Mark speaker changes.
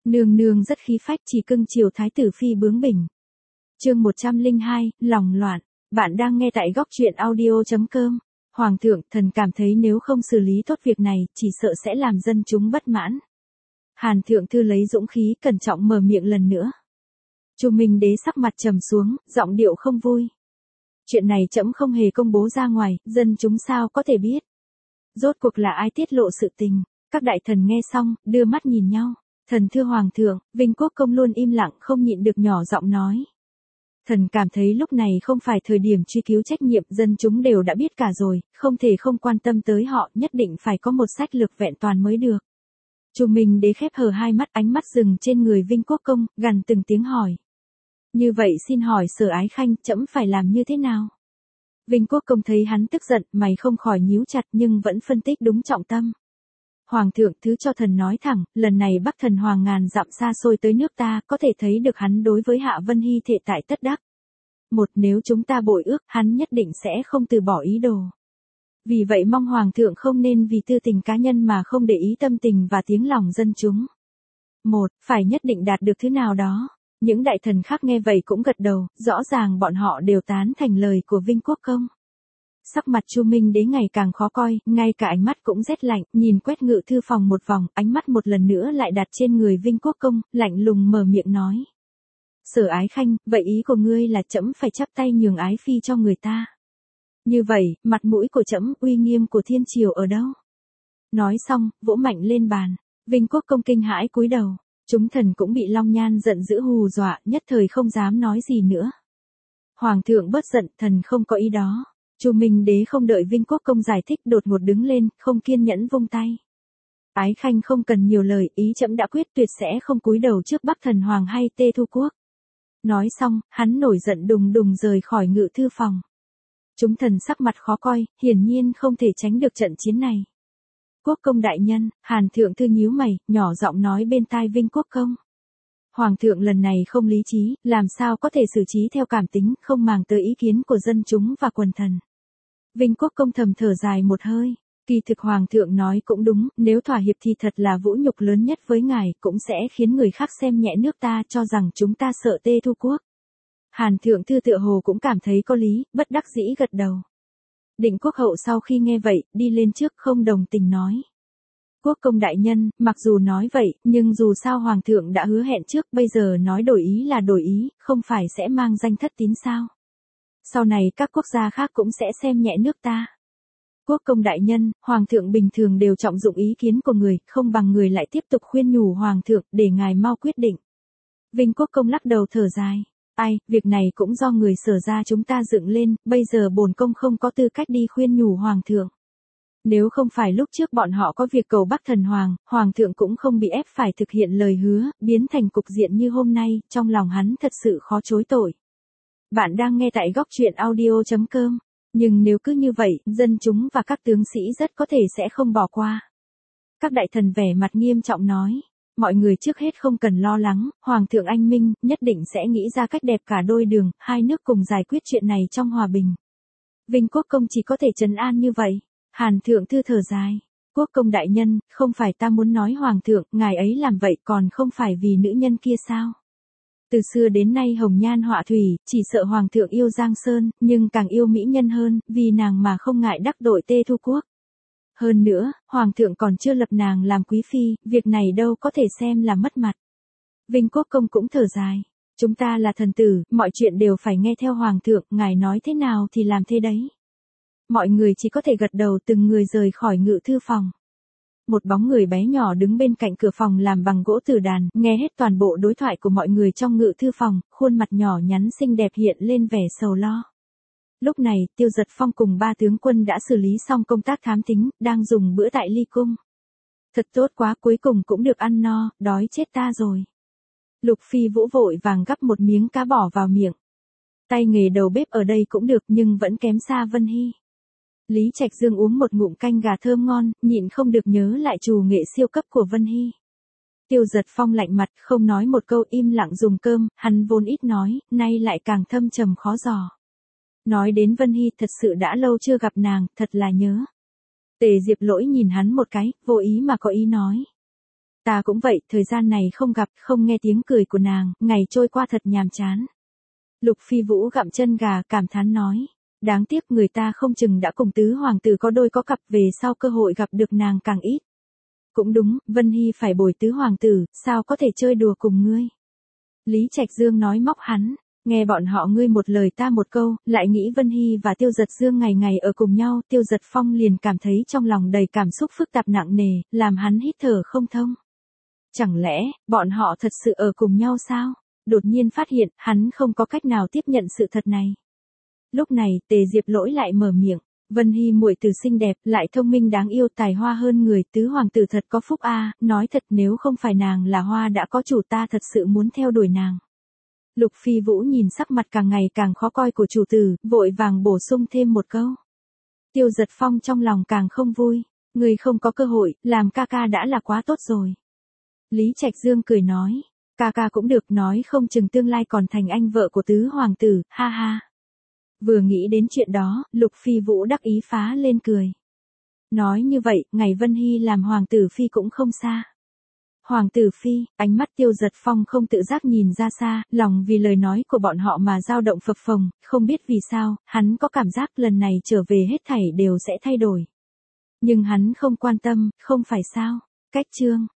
Speaker 1: Nương nương rất khí phách chỉ cưng chiều thái tử phi bướng bỉnh. Chương 102, lòng loạn. Bạn đang nghe tại góc truyện audio.com. Hoàng thượng, thần cảm thấy nếu không xử lý tốt việc này, chỉ sợ sẽ làm dân chúng bất mãn. Hàn thượng thư lấy dũng khí, cẩn trọng mở miệng lần nữa. Chu Minh Đế sắc mặt trầm xuống, giọng điệu không vui. Chuyện này trẫm không hề công bố ra ngoài, dân chúng sao có thể biết? Rốt cuộc là ai tiết lộ sự tình? Các đại thần nghe xong, đưa mắt nhìn nhau. Thần thưa Hoàng thượng, Vinh Quốc Công luôn im lặng không nhịn được nhỏ giọng nói. Thần cảm thấy lúc này không phải thời điểm truy cứu trách nhiệm, dân chúng đều đã biết cả rồi, không thể không quan tâm tới họ, nhất định phải có một sách lược vẹn toàn mới được. Chu Minh Đế khép hờ hai mắt, ánh mắt dừng trên người Vinh Quốc Công, gằn từng tiếng hỏi. Như vậy xin hỏi Sở Ái Khanh, trẫm phải làm như thế nào? Vinh Quốc Công thấy hắn tức giận, mày không khỏi nhíu chặt nhưng vẫn phân tích đúng trọng tâm. Hoàng thượng, thứ cho thần nói thẳng, lần này Bắc Thần Hoàng ngàn dặm xa xôi tới nước ta, có thể thấy được hắn đối với Hạ Vân Hy thệ tại tất đắc. Một, nếu chúng ta bội ước, hắn nhất định sẽ không từ bỏ ý đồ. Vì vậy mong Hoàng thượng không nên vì tư tình cá nhân mà không để ý tâm tình và tiếng lòng dân chúng. Một, phải nhất định đạt được thứ nào đó. Những đại thần khác nghe vậy cũng gật đầu, rõ ràng bọn họ đều tán thành lời của Vinh Quốc Công. Sắc mặt Chu Minh Đế ngày càng khó coi, ngay cả ánh mắt cũng rét lạnh, nhìn quét ngự thư phòng một vòng, ánh mắt một lần nữa lại đặt trên người Vinh Quốc Công, lạnh lùng mở miệng nói. Sở Ái Khanh, vậy ý của ngươi là trẫm phải chắp tay nhường ái phi cho người ta. Như vậy, mặt mũi của trẫm, uy nghiêm của thiên triều ở đâu? Nói xong, vỗ mạnh lên bàn, Vinh Quốc Công kinh hãi cúi đầu, chúng thần cũng bị Long Nhan giận dữ hù dọa, nhất thời không dám nói gì nữa. Hoàng thượng bớt giận, thần không có ý đó. Chu Minh Đế không đợi Vinh Quốc Công giải thích, đột ngột đứng lên, không kiên nhẫn vung tay. Ái Khanh không cần nhiều lời, ý trẫm đã quyết tuyệt sẽ không cúi đầu trước Bắc Thần Hoàng hay Tê Thu Quốc. Nói xong, hắn nổi giận đùng đùng rời khỏi ngự thư phòng. Chúng thần sắc mặt khó coi, hiển nhiên không thể tránh được trận chiến này. Quốc công đại nhân, Hàn thượng thư nhíu mày, nhỏ giọng nói bên tai Vinh Quốc Công. Hoàng thượng lần này không lý trí, làm sao có thể xử trí theo cảm tính, không màng tới ý kiến của dân chúng và quần thần. Vinh Quốc Công thầm thở dài một hơi, kỳ thực Hoàng thượng nói cũng đúng, nếu thỏa hiệp thì thật là vũ nhục lớn nhất với ngài, cũng sẽ khiến người khác xem nhẹ nước ta, cho rằng chúng ta sợ Tê Thu Quốc. Hàn thượng thư tựa hồ cũng cảm thấy có lý, bất đắc dĩ gật đầu. Định Quốc hậu sau khi nghe vậy, đi lên trước không đồng tình nói. Quốc công đại nhân, mặc dù nói vậy, nhưng dù sao Hoàng thượng đã hứa hẹn trước, bây giờ nói đổi ý là đổi ý, không phải sẽ mang danh thất tín sao? Sau này các quốc gia khác cũng sẽ xem nhẹ nước ta. Quốc công đại nhân, Hoàng thượng bình thường đều trọng dụng ý kiến của người, không bằng người lại tiếp tục khuyên nhủ Hoàng thượng, để ngài mau quyết định. Vinh Quốc Công lắc đầu thở dài. Ai, việc này cũng do người Sở gia chúng ta dựng lên, bây giờ bổn công không có tư cách đi khuyên nhủ Hoàng thượng. Nếu không phải lúc trước bọn họ có việc cầu Bắc Thần Hoàng, Hoàng thượng cũng không bị ép phải thực hiện lời hứa, biến thành cục diện như hôm nay, trong lòng hắn thật sự khó chối tội. Bạn đang nghe tại góc truyện audio.com. Nhưng nếu cứ như vậy, dân chúng và các tướng sĩ rất có thể sẽ không bỏ qua. Các đại thần vẻ mặt nghiêm trọng nói. Mọi người trước hết không cần lo lắng, Hoàng thượng anh minh, nhất định sẽ nghĩ ra cách đẹp cả đôi đường, hai nước cùng giải quyết chuyện này trong hòa bình. Vinh Quốc Công chỉ có thể trấn an như vậy. Hàn thượng thư thở dài. Quốc công đại nhân, không phải ta muốn nói Hoàng thượng, ngài ấy làm vậy còn không phải vì nữ nhân kia sao? Từ xưa đến nay hồng nhan họa thủy, chỉ sợ Hoàng thượng yêu Giang Sơn, nhưng càng yêu mỹ nhân hơn, vì nàng mà không ngại đắc tội Tê Thu Quốc. Hơn nữa, Hoàng thượng còn chưa lập nàng làm quý phi, việc này đâu có thể xem là mất mặt. Vinh Quốc Công cũng thở dài. Chúng ta là thần tử, mọi chuyện đều phải nghe theo Hoàng thượng, ngài nói thế nào thì làm thế đấy. Mọi người chỉ có thể gật đầu, từng người rời khỏi ngự thư phòng. Một bóng người bé nhỏ đứng bên cạnh cửa phòng làm bằng gỗ tử đàn, nghe hết toàn bộ đối thoại của mọi người trong ngự thư phòng, khuôn mặt nhỏ nhắn xinh đẹp hiện lên vẻ sầu lo. Lúc này, Tiêu Giật Phong cùng ba tướng quân đã xử lý xong công tác thám tính, đang dùng bữa tại Ly Cung. Thật tốt quá, cuối cùng cũng được ăn no, đói chết ta rồi. Lục Phi Vũ vội vàng gắp một miếng cá bỏ vào miệng. Tay nghề đầu bếp ở đây cũng được nhưng vẫn kém xa Vân Hy. Lý Trạch Dương uống một ngụm canh gà thơm ngon, nhịn không được nhớ lại trù nghệ siêu cấp của Vân Hy. Tiêu Giật Phong lạnh mặt, không nói một câu, im lặng dùng cơm, hắn vốn ít nói, nay lại càng thâm trầm khó dò. Nói đến Vân Hy, thật sự đã lâu chưa gặp nàng, thật là nhớ. Tề Diệp Lỗi nhìn hắn một cái, vô ý mà có ý nói. Ta cũng vậy, thời gian này không gặp, không nghe tiếng cười của nàng, ngày trôi qua thật nhàm chán. Lục Phi Vũ gặm chân gà cảm thán nói. Đáng tiếc người ta không chừng đã cùng tứ hoàng tử có đôi có cặp, về sau cơ hội gặp được nàng càng ít. Cũng đúng, Vân Hy phải bồi tứ hoàng tử, sao có thể chơi đùa cùng ngươi. Lý Trạch Dương nói móc hắn, nghe bọn họ ngươi một lời ta một câu, lại nghĩ Vân Hy và Tiêu Giật Dương ngày ngày ở cùng nhau, Tiêu Giật Phong liền cảm thấy trong lòng đầy cảm xúc phức tạp nặng nề, làm hắn hít thở không thông. Chẳng lẽ, bọn họ thật sự ở cùng nhau sao? Đột nhiên phát hiện, hắn không có cách nào tiếp nhận sự thật này. Lúc này, Tề Diệp Lỗi lại mở miệng, Vân Hy muội tử xinh đẹp, lại thông minh đáng yêu, tài hoa hơn người, tứ hoàng tử thật có phúc a, nói thật nếu không phải nàng là hoa đã có chủ, ta thật sự muốn theo đuổi nàng. Lục Phi Vũ nhìn sắc mặt càng ngày càng khó coi của chủ tử, vội vàng bổ sung thêm một câu. Tiêu Giật Phong trong lòng càng không vui, người không có cơ hội, làm ca ca đã là quá tốt rồi. Lý Trạch Dương cười nói, ca ca cũng được, nói không chừng tương lai còn thành anh vợ của tứ hoàng tử, ha ha. Vừa nghĩ đến chuyện đó, Lục Phi Vũ đắc ý phá lên cười. Nói như vậy, ngày Vân Hy làm hoàng tử phi cũng không xa. Hoàng tử phi, ánh mắt Tiêu Giật Phong không tự giác nhìn ra xa, lòng vì lời nói của bọn họ mà dao động phập phồng, không biết vì sao, hắn có cảm giác lần này trở về hết thảy đều sẽ thay đổi. Nhưng hắn không quan tâm, không phải sao. Cách chương